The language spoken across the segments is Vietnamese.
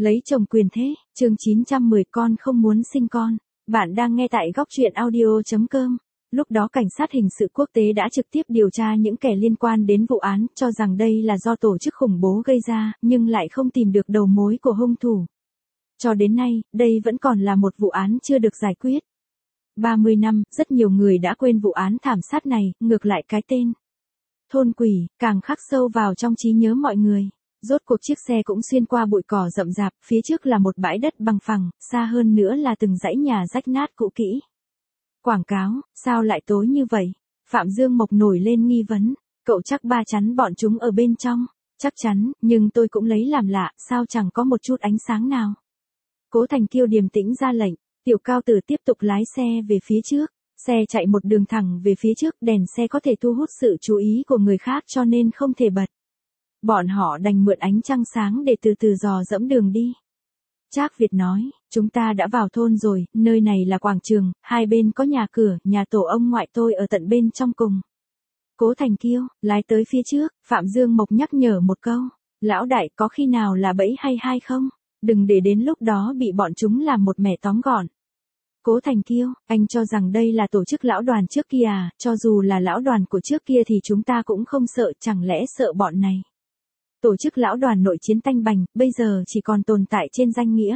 Lấy chồng quyền thế, chương 910 con không muốn sinh con. Bạn đang nghe tại góc truyện audio.com. Lúc đó cảnh sát hình sự quốc tế đã trực tiếp điều tra những kẻ liên quan đến vụ án, cho rằng đây là do tổ chức khủng bố gây ra, nhưng lại không tìm được đầu mối của hung thủ. Cho đến nay, đây vẫn còn là một vụ án chưa được giải quyết. 30 năm, rất nhiều người đã quên vụ án thảm sát này, ngược lại cái tên Thôn Quỷ càng khắc sâu vào trong trí nhớ mọi người. Rốt cuộc chiếc xe cũng xuyên qua bụi cỏ rậm rạp, phía trước là một bãi đất bằng phẳng, xa hơn nữa là từng dãy nhà rách nát cũ kỹ. Quảng cáo, sao lại tối như vậy? Phạm Dương Mộc nổi lên nghi vấn, cậu chắc ba chắn bọn chúng ở bên trong. Chắc chắn, nhưng tôi cũng lấy làm lạ, sao chẳng có một chút ánh sáng nào. Cố Thành Kiêu điềm tĩnh ra lệnh, Tiểu Cao Tử tiếp tục lái xe về phía trước. Xe chạy một đường thẳng về phía trước, đèn xe có thể thu hút sự chú ý của người khác cho nên không thể bật. Bọn họ đành mượn ánh trăng sáng để từ từ dò dẫm đường đi. Trác Việt nói, chúng ta đã vào thôn rồi, nơi này là quảng trường, hai bên có nhà cửa, nhà tổ ông ngoại tôi ở tận bên trong cùng. Cố Thành Kiêu, lái tới phía trước, Phạm Dương Mộc nhắc nhở một câu, lão đại có khi nào là bẫy hay không? Đừng để đến lúc đó bị bọn chúng làm một mẻ tóm gọn. Cố Thành Kiêu, anh cho rằng đây là tổ chức lão đoàn trước kia à, cho dù là lão đoàn của trước kia thì chúng ta cũng không sợ, chẳng lẽ sợ bọn này. Tổ chức lão đoàn nội chiến tanh bành, bây giờ chỉ còn tồn tại trên danh nghĩa.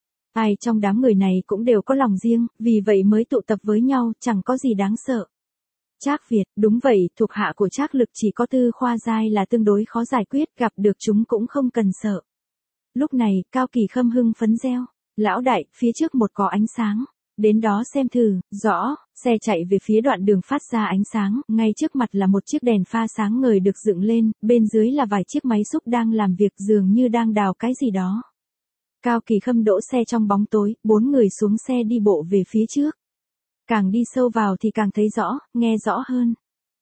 Ai trong đám người này cũng đều có lòng riêng, vì vậy mới tụ tập với nhau, chẳng có gì đáng sợ. Trác Việt, đúng vậy, thuộc hạ của Trác Lực chỉ có Tư Khoa Giai là tương đối khó giải quyết, gặp được chúng cũng không cần sợ. Lúc này, Cao Kỳ Khâm hưng phấn reo, lão đại, phía trước một có ánh sáng. Đến đó xem thử, rõ, xe chạy về phía đoạn đường phát ra ánh sáng, ngay trước mặt là một chiếc đèn pha sáng ngời được dựng lên, bên dưới là vài chiếc máy xúc đang làm việc dường như đang đào cái gì đó. Cao Kỳ Khâm đỗ xe trong bóng tối, 4 người xuống xe đi bộ về phía trước. Càng đi sâu vào thì càng thấy rõ, nghe rõ hơn.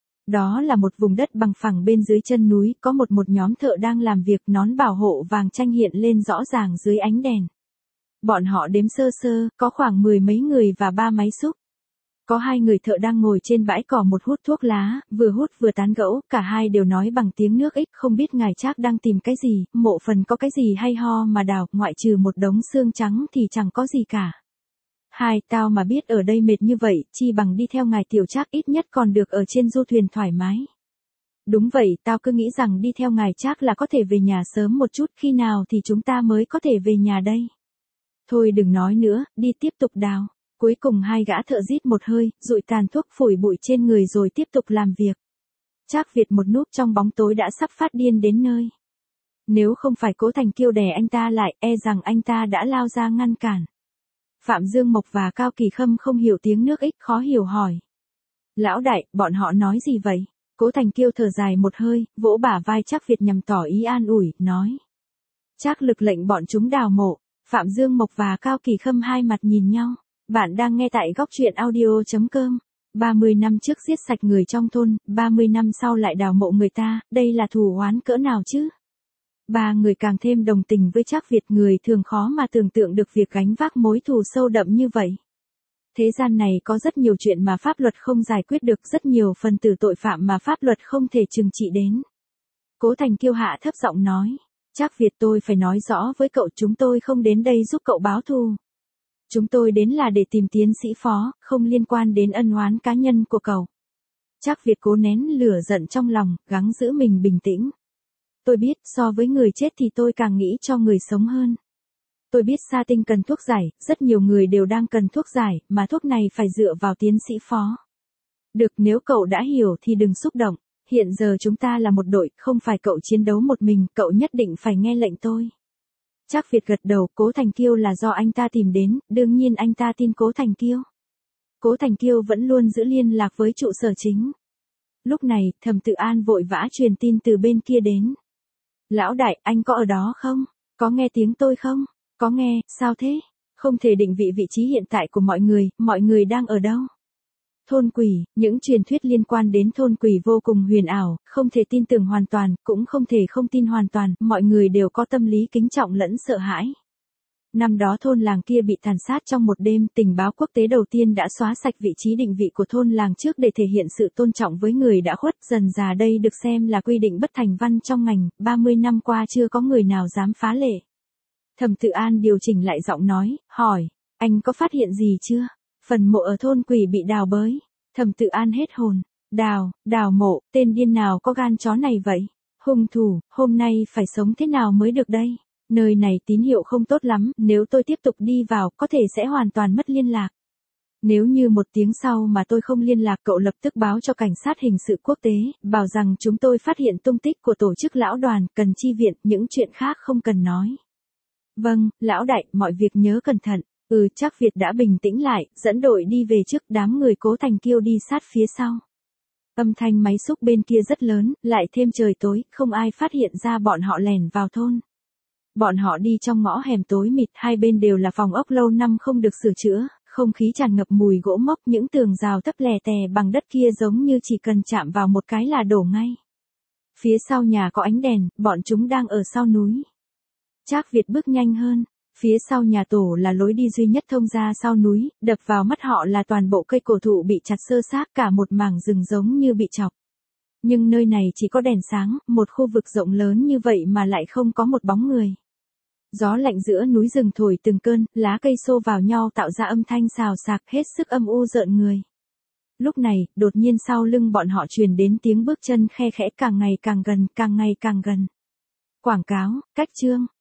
Đó là một vùng đất bằng phẳng bên dưới chân núi, có một nhóm thợ đang làm việc, nón bảo hộ vàng chanh hiện lên rõ ràng dưới ánh đèn. Bọn họ đếm sơ sơ, có khoảng 10 mấy người và 3 máy xúc. Có 2 người thợ đang ngồi trên bãi cỏ một hút thuốc lá, vừa hút vừa tán gẫu, cả hai đều nói bằng tiếng nước ích, không biết ngài Trác đang tìm cái gì, mộ phần có cái gì hay ho mà đào, ngoại trừ một đống xương trắng thì chẳng có gì cả. Tao mà biết ở đây mệt như vậy, chi bằng đi theo ngài Tiểu Trác ít nhất còn được ở trên du thuyền thoải mái. Đúng vậy, tao cứ nghĩ rằng đi theo ngài Trác là có thể về nhà sớm một chút, khi nào thì chúng ta mới có thể về nhà đây. Thôi đừng nói nữa, đi tiếp tục đào. Cuối cùng 2 gã thợ rít một hơi, dụi tàn thuốc phủi bụi trên người rồi tiếp tục làm việc. Trác Việt một núp trong bóng tối đã sắp phát điên đến nơi. Nếu không phải Cố Thành Kiêu đè anh ta lại, e rằng anh ta đã lao ra ngăn cản. Phạm Dương Mộc và Cao Kỳ Khâm không hiểu tiếng nước ích, khó hiểu hỏi. Lão đại, bọn họ nói gì vậy? Cố Thành Kiêu thở dài một hơi, vỗ bả vai Trác Việt nhằm tỏ ý an ủi, nói. Trác Lực lệnh bọn chúng đào mộ. Phạm Dương Mộc và Cao Kỳ Khâm hai mặt nhìn nhau. Bạn đang nghe tại góc truyện audio.com. 30 năm trước giết sạch người trong thôn, 30 năm sau lại đào mộ người ta, đây là thù oán cỡ nào chứ? 3 người càng thêm đồng tình với Trác Việt, người thường khó mà tưởng tượng được việc gánh vác mối thù sâu đậm như vậy. Thế gian này có rất nhiều chuyện mà pháp luật không giải quyết được, rất nhiều phần tử tội phạm mà pháp luật không thể trừng trị đến. Cố Thành Kiêu hạ thấp giọng nói. Trác Việt, tôi phải nói rõ với cậu, chúng tôi không đến đây giúp cậu báo thù. Chúng tôi đến là để tìm tiến sĩ Phó, không liên quan đến ân oán cá nhân của cậu. Trác Việt cố nén lửa giận trong lòng, gắng giữ mình bình tĩnh. Tôi biết, so với người chết thì tôi càng nghĩ cho người sống hơn. Tôi biết Sa Tinh cần thuốc giải, rất nhiều người đều đang cần thuốc giải, mà thuốc này phải dựa vào tiến sĩ Phó. Được, nếu cậu đã hiểu thì đừng xúc động. Hiện giờ chúng ta là một đội, không phải cậu chiến đấu một mình, cậu nhất định phải nghe lệnh tôi. Trác Việt gật đầu, Cố Thành Kiêu là do anh ta tìm đến, đương nhiên anh ta tin Cố Thành Kiêu. Cố Thành Kiêu vẫn luôn giữ liên lạc với trụ sở chính. Lúc này, Thẩm Tự An vội vã truyền tin từ bên kia đến. Lão đại, anh có ở đó không? Có nghe tiếng tôi không? Có nghe, sao thế? Không thể định vị vị trí hiện tại của mọi người đang ở đâu? Thôn Quỷ, những truyền thuyết liên quan đến Thôn Quỷ vô cùng huyền ảo, không thể tin tưởng hoàn toàn, cũng không thể không tin hoàn toàn, mọi người đều có tâm lý kính trọng lẫn sợ hãi. Năm đó thôn làng kia bị tàn sát trong một đêm, tình báo quốc tế đầu tiên đã xóa sạch vị trí định vị của thôn làng trước để thể hiện sự tôn trọng với người đã khuất, dần dà đây được xem là quy định bất thành văn trong ngành, 30 năm qua chưa có người nào dám phá lệ. Thẩm Tự An điều chỉnh lại giọng nói, hỏi, anh có phát hiện gì chưa? Phần mộ ở thôn Quỷ bị đào bới. Thẩm Tự An hết hồn. Đào mộ, tên điên nào có gan chó này vậy? Hung thủ, hôm nay phải sống thế nào mới được đây? Nơi này tín hiệu không tốt lắm, nếu tôi tiếp tục đi vào có thể sẽ hoàn toàn mất liên lạc. Nếu như 1 tiếng sau mà tôi không liên lạc cậu lập tức báo cho cảnh sát hình sự quốc tế, bảo rằng chúng tôi phát hiện tung tích của tổ chức lão đoàn, cần chi viện, những chuyện khác không cần nói. Vâng, lão đại, mọi việc nhớ cẩn thận. Trác Việt đã bình tĩnh lại, dẫn đội đi về trước, đám người Cố Thành Kiêu đi sát phía sau. Âm thanh máy xúc bên kia rất lớn, lại thêm trời tối, không ai phát hiện ra bọn họ lèn vào thôn. Bọn họ đi trong ngõ hẻm tối mịt, hai bên đều là phòng ốc lâu năm không được sửa chữa, không khí tràn ngập mùi gỗ mốc, những tường rào thấp lè tè bằng đất kia giống như chỉ cần chạm vào một cái là đổ ngay. Phía sau nhà có ánh đèn, bọn chúng đang ở sau núi. Trác Việt bước nhanh hơn. Phía sau nhà tổ là lối đi duy nhất thông ra sau núi, đập vào mắt họ là toàn bộ cây cổ thụ bị chặt sơ xác, cả một mảng rừng giống như bị chọc. Nhưng nơi này chỉ có đèn sáng, một khu vực rộng lớn như vậy mà lại không có một bóng người. Gió lạnh giữa núi rừng thổi từng cơn, lá cây xô vào nhau tạo ra âm thanh xào xạc hết sức âm u rợn người. Lúc này, đột nhiên sau lưng bọn họ truyền đến tiếng bước chân khe khẽ càng ngày càng gần, càng ngày càng gần. Quảng cáo, cách chương.